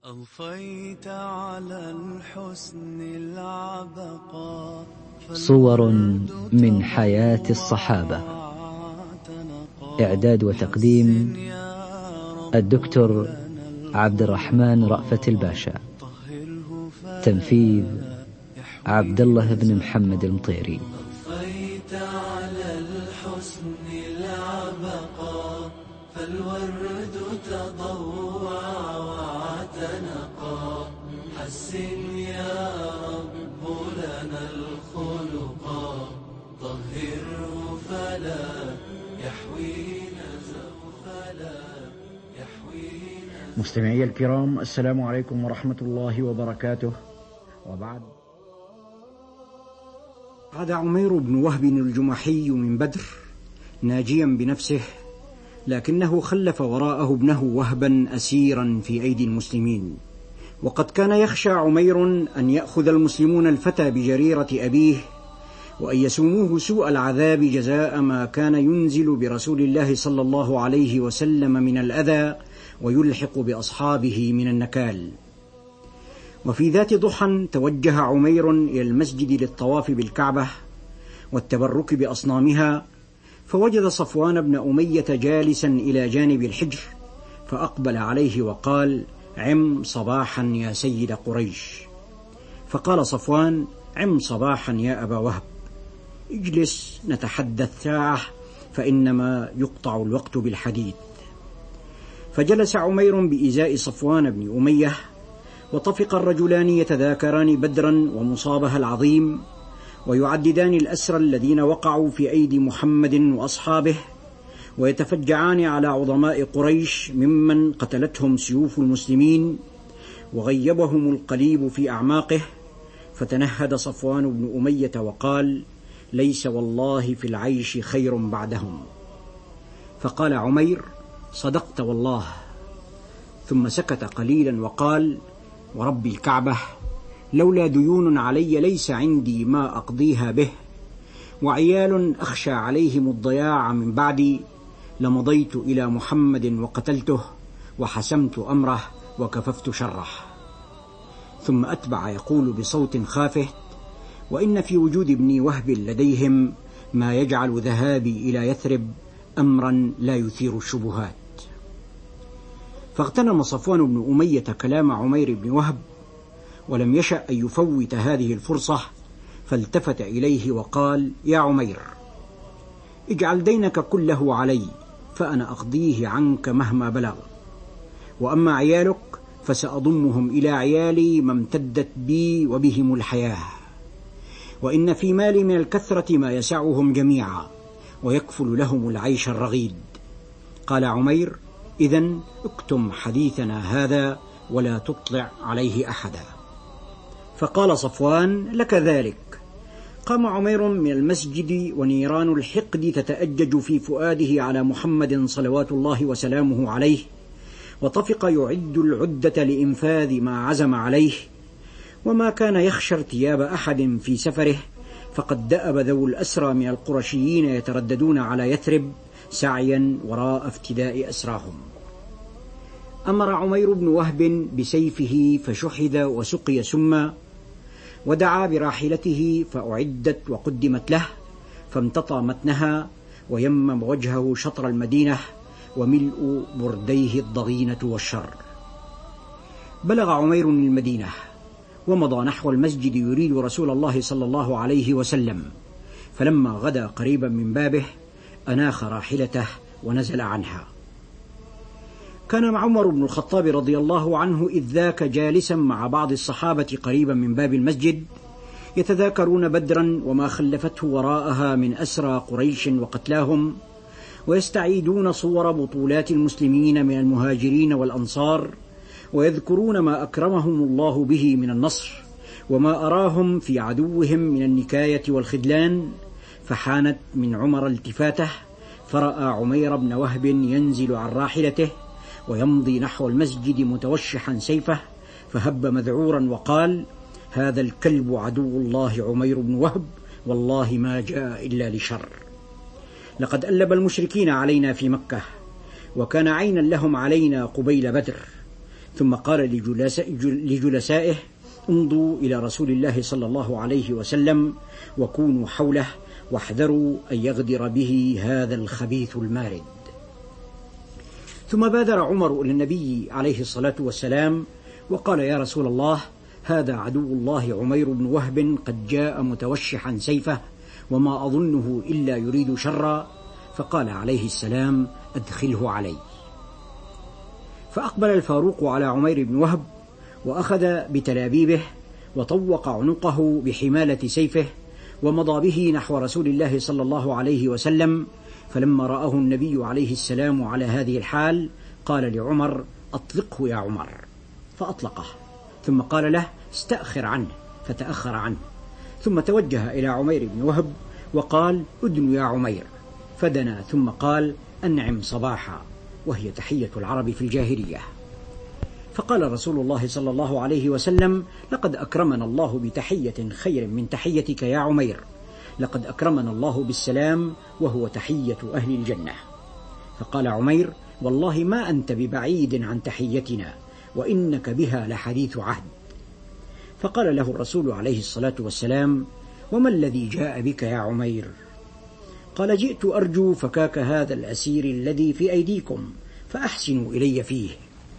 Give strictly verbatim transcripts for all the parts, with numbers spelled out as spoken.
أضفيت على الحسن العبقى صور من حياة الصحابة. إعداد وتقديم الدكتور عبد الرحمن رأفت الباشا. تنفيذ عبد الله بن محمد المطيري. أضفيت على الحسن العبقى فالورد تضوع واعتنقا حسن يا رب لنا الخلقا طهره فلا يحوينا زوفلا يحوينا. مستمعي الكرام، السلام عليكم ورحمة الله وبركاته. وبعد، عاد عمير بن وهب الجمحي من بدر ناجيا بنفسه، لكنه خلف وراءه ابنه وهبا أسيرا في أيدي المسلمين. وقد كان يخشى عمير أن يأخذ المسلمون الفتى بجريرة أبيه وأن يسوموه سوء العذاب جزاء ما كان ينزل برسول الله صلى الله عليه وسلم من الأذى ويلحق بأصحابه من النكال. وفي ذات ضحى توجه عمير إلى المسجد للطواف بالكعبة والتبرك بأصنامها، فوجد صفوان بن أمية جالسا إلى جانب الحجر، فأقبل عليه وقال: عم صباحا يا سيد قريش. فقال صفوان: عم صباحا يا أبا وهب، اجلس نتحدث ساعة فإنما يقطع الوقت بالحديث. فجلس عمير بإزاء صفوان بن أمية، وطفق الرجلان يتذاكران بدرا ومصابها العظيم، ويعددان الأسرى الذين وقعوا في أيدي محمد وأصحابه، ويتفجعان على عظماء قريش ممن قتلتهم سيوف المسلمين وغيبهم القليب في أعماقه. فتنهد صفوان بن أمية وقال: ليس والله في العيش خير بعدهم. فقال عمير: صدقت والله. ثم سكت قليلا وقال: ورب الكعبة، لولا ديون علي ليس عندي ما أقضيها به، وعيال أخشى عليهم الضياع من بعدي، لمضيت إلى محمد وقتلته وحسمت أمره وكففت شره. ثم أتبع يقول بصوت خافت: وإن في وجود ابني وهب لديهم ما يجعل ذهابي إلى يثرب أمرا لا يثير الشبهات. فاغتنم صفوان بن أمية كلام عمير بن وهب، ولم يشأ أن يفوت هذه الفرصة، فالتفت إليه وقال: يا عمير، اجعل دينك كله علي فأنا أقضيه عنك مهما بلغ، وأما عيالك فسأضمهم إلى عيالي ما امتدت بي وبهم الحياة، وإن في مالي من الكثرة ما يسعهم جميعا ويكفل لهم العيش الرغيد. قال عمير: إذن اكتم حديثنا هذا ولا تطلع عليه أحدا. فقال صفوان: لك ذلك. قام عمير من المسجد ونيران الحقد تتأجج في فؤاده على محمد صلوات الله وسلامه عليه، وطفق يعد العدة لإنفاذ ما عزم عليه، وما كان يخشى ارتياب أحد في سفره، فقد دأب ذو الأسرى من القرشيين يترددون على يثرب سعيا وراء افتداء أسراهم. أمر عمير بن وهب بسيفه فشحذ وسقي سما، ودعا براحلته فأعدت وقدمت له، فامتطى متنها ويمم وجهه شطر المدينة وملء برديه الضغينة والشر. بلغ عمير المدينة ومضى نحو المسجد يريد رسول الله صلى الله عليه وسلم، فلما غدا قريبا من بابه أناخ راحلته ونزل عنها. كان عمر بن الخطاب رضي الله عنه إذ ذاك جالسا مع بعض الصحابة قريبا من باب المسجد، يتذاكرون بدرا وما خلفته وراءها من أسرى قريش وقتلاهم، ويستعيدون صور بطولات المسلمين من المهاجرين والأنصار، ويذكرون ما أكرمهم الله به من النصر وما أراهم في عدوهم من النكاية والخذلان. فحانت من عمر التفاته، فرأى عمير بن وهب ينزل عن راحلته ويمضي نحو المسجد متوشحا سيفه، فهب مذعورا وقال: هذا الكلب عدو الله عمير بن وهب، والله ما جاء إلا لشر. لقد ألب المشركين علينا في مكة، وكان عينا لهم علينا قبيل بدر، ثم قال لجلسائه: امضوا إلى رسول الله صلى الله عليه وسلم وكونوا حوله واحذروا أن يغدر به هذا الخبيث المارد. ثم بادر عمر إلى النبي عليه الصلاة والسلام وقال: يا رسول الله، هذا عدو الله عمير بن وهب قد جاء متوشحا سيفه وما أظنه إلا يريد شرا. فقال عليه السلام: أدخله علي. فأقبل الفاروق على عمير بن وهب وأخذ بتلابيبه وطوق عنقه بحمالة سيفه ومضى به نحو رسول الله صلى الله عليه وسلم. فلما رآه النبي عليه السلام على هذه الحال قال لعمر: أطلقه يا عمر. فأطلقه، ثم قال له: استأخر عنه، فتأخر عنه، ثم توجه إلى عمير بن وهب وقال: أدن يا عمير. فدنا ثم قال: أنعم صباحا، وهي تحية العرب في الجاهلية. فقال رسول الله صلى الله عليه وسلم: لقد أكرمنا الله بتحية خير من تحيتك يا عمير، لقد أكرمنا الله بالسلام وهو تحية أهل الجنة. فقال عمير: والله ما أنت ببعيد عن تحيتنا، وإنك بها لحديث عهد. فقال له الرسول عليه الصلاة والسلام: وما الذي جاء بك يا عمير؟ قال: جئت أرجو فكاك هذا الأسير الذي في أيديكم فأحسنوا إلي فيه.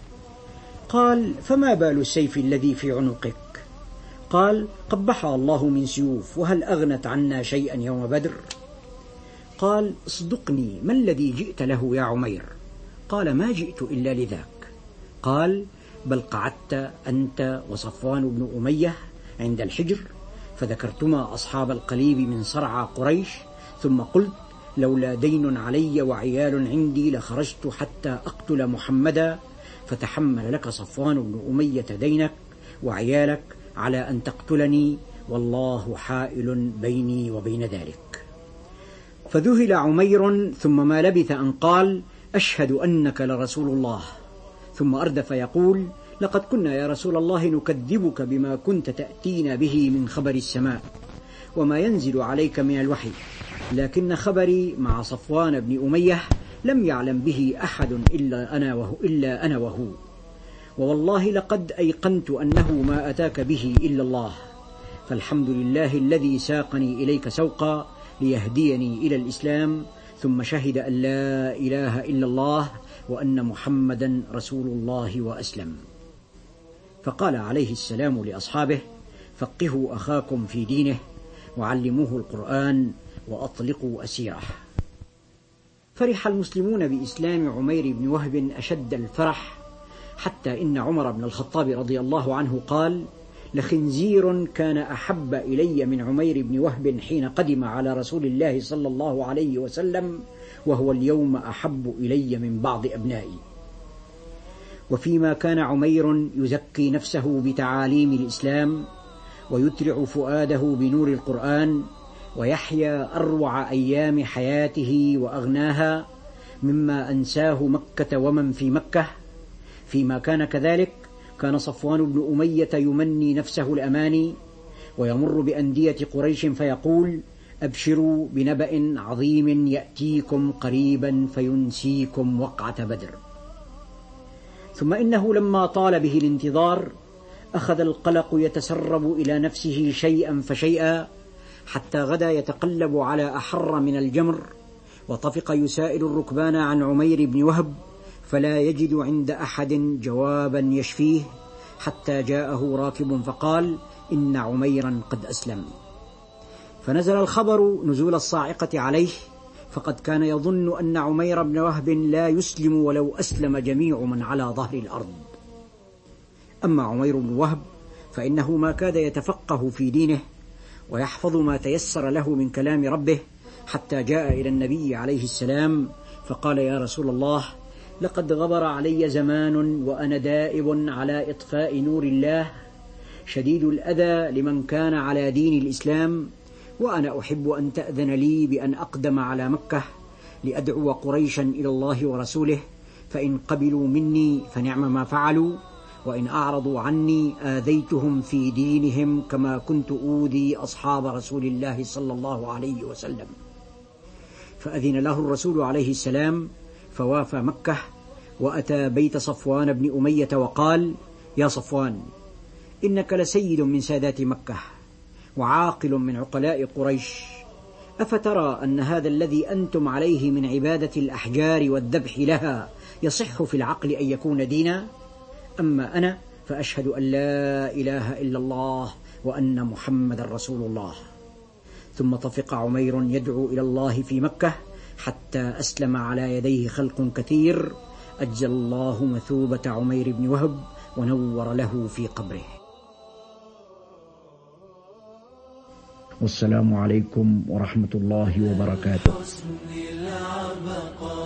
قال: فما بال السيف الذي في عنقك؟ قال: قبحها الله من سيوف، وهل أغنت عنا شيئا يوم بدر؟ قال: اصدقني، ما الذي جئت له يا عمير؟ قال: ما جئت إلا لذاك. قال: بل قعدت أنت وصفوان بن أمية عند الحجر فذكرتما أصحاب القليب من صرعى قريش، ثم قلت: لولا دين علي وعيال عندي لخرجت حتى أقتل محمدا، فتحمل لك صفوان بن أمية دينك وعيالك على أن تقتلني، والله حائل بيني وبين ذلك. فذهل عمير، ثم ما لبث أن قال: أشهد أنك لرسول الله. ثم أردف يقول: لقد كنا يا رسول الله نكذبك بما كنت تأتينا به من خبر السماء وما ينزل عليك من الوحي، لكن خبري مع صفوان بن أمية لم يعلم به أحد إلا أنا وهو, إلا أنا وهو ووالله لقد أيقنت أنه ما أتاك به إلا الله، فالحمد لله الذي ساقني إليك سوقا ليهديني إلى الإسلام، ثم شهد أن لا إله إلا الله وأن محمدا رسول الله وأسلم. فقال عليه السلام لأصحابه: فقهوا أخاكم في دينه وعلموه القرآن وأطلقوا أسيره. فرح المسلمون بإسلام عمير بن وهب أشد الفرح، حتى إن عمر بن الخطاب رضي الله عنه قال: لخنزير كان أحب إلي من عمير بن وهب حين قدم على رسول الله صلى الله عليه وسلم، وهو اليوم أحب إلي من بعض أبنائي. وفيما كان عمير يزكي نفسه بتعاليم الإسلام ويترع فؤاده بنور القرآن ويحيا أروع أيام حياته وأغناها مما أنساه مكة ومن في مكة، فيما كان كذلك كان صفوان بن أمية يمني نفسه الأماني ويمر بأندية قريش فيقول: أبشروا بنبأ عظيم يأتيكم قريبا فينسيكم وقعة بدر. ثم إنه لما طال به الانتظار أخذ القلق يتسرب إلى نفسه شيئا فشيئا، حتى غدا يتقلب على أحر من الجمر، وطفق يسائل الركبان عن عمير بن وهب فلا يجد عند أحد جوابا يشفيه، حتى جاءه راكب فقال: إن عميرا قد أسلم. فنزل الخبر نزول الصاعقة عليه، فقد كان يظن أن عمير بن وهب لا يسلم ولو أسلم جميع من على ظهر الأرض. أما عمير بن وهب فإنه ما كاد يتفقه في دينه ويحفظ ما تيسر له من كلام ربه، حتى جاء إلى النبي عليه السلام فقال: يا رسول الله، لقد غبر علي زمان وأنا دائب على إطفاء نور الله، شديد الأذى لمن كان على دين الإسلام، وأنا أحب أن تأذن لي بأن أقدم على مكة لأدعو قريشا إلى الله ورسوله، فإن قبلوا مني فنعم ما فعلوا، وإن أعرضوا عني آذيتهم في دينهم كما كنت أوذي أصحاب رسول الله صلى الله عليه وسلم. فأذن له الرسول عليه السلام فوافى مكة، وأتى بيت صفوان بن أمية وقال: يا صفوان، إنك لسيد من سادات مكة وعاقل من عقلاء قريش، أفترى أن هذا الذي أنتم عليه من عبادة الأحجار والذبح لها يصح في العقل أن يكون دينا؟ أما أنا فأشهد أن لا إله إلا الله وأن محمد رسول الله. ثم طفق عمير يدعو إلى الله في مكة حتى أسلم على يديه خلق كثير، أجزل الله مثوبة عمير بن وهب ونور له في قبره. والسلام عليكم ورحمة الله وبركاته.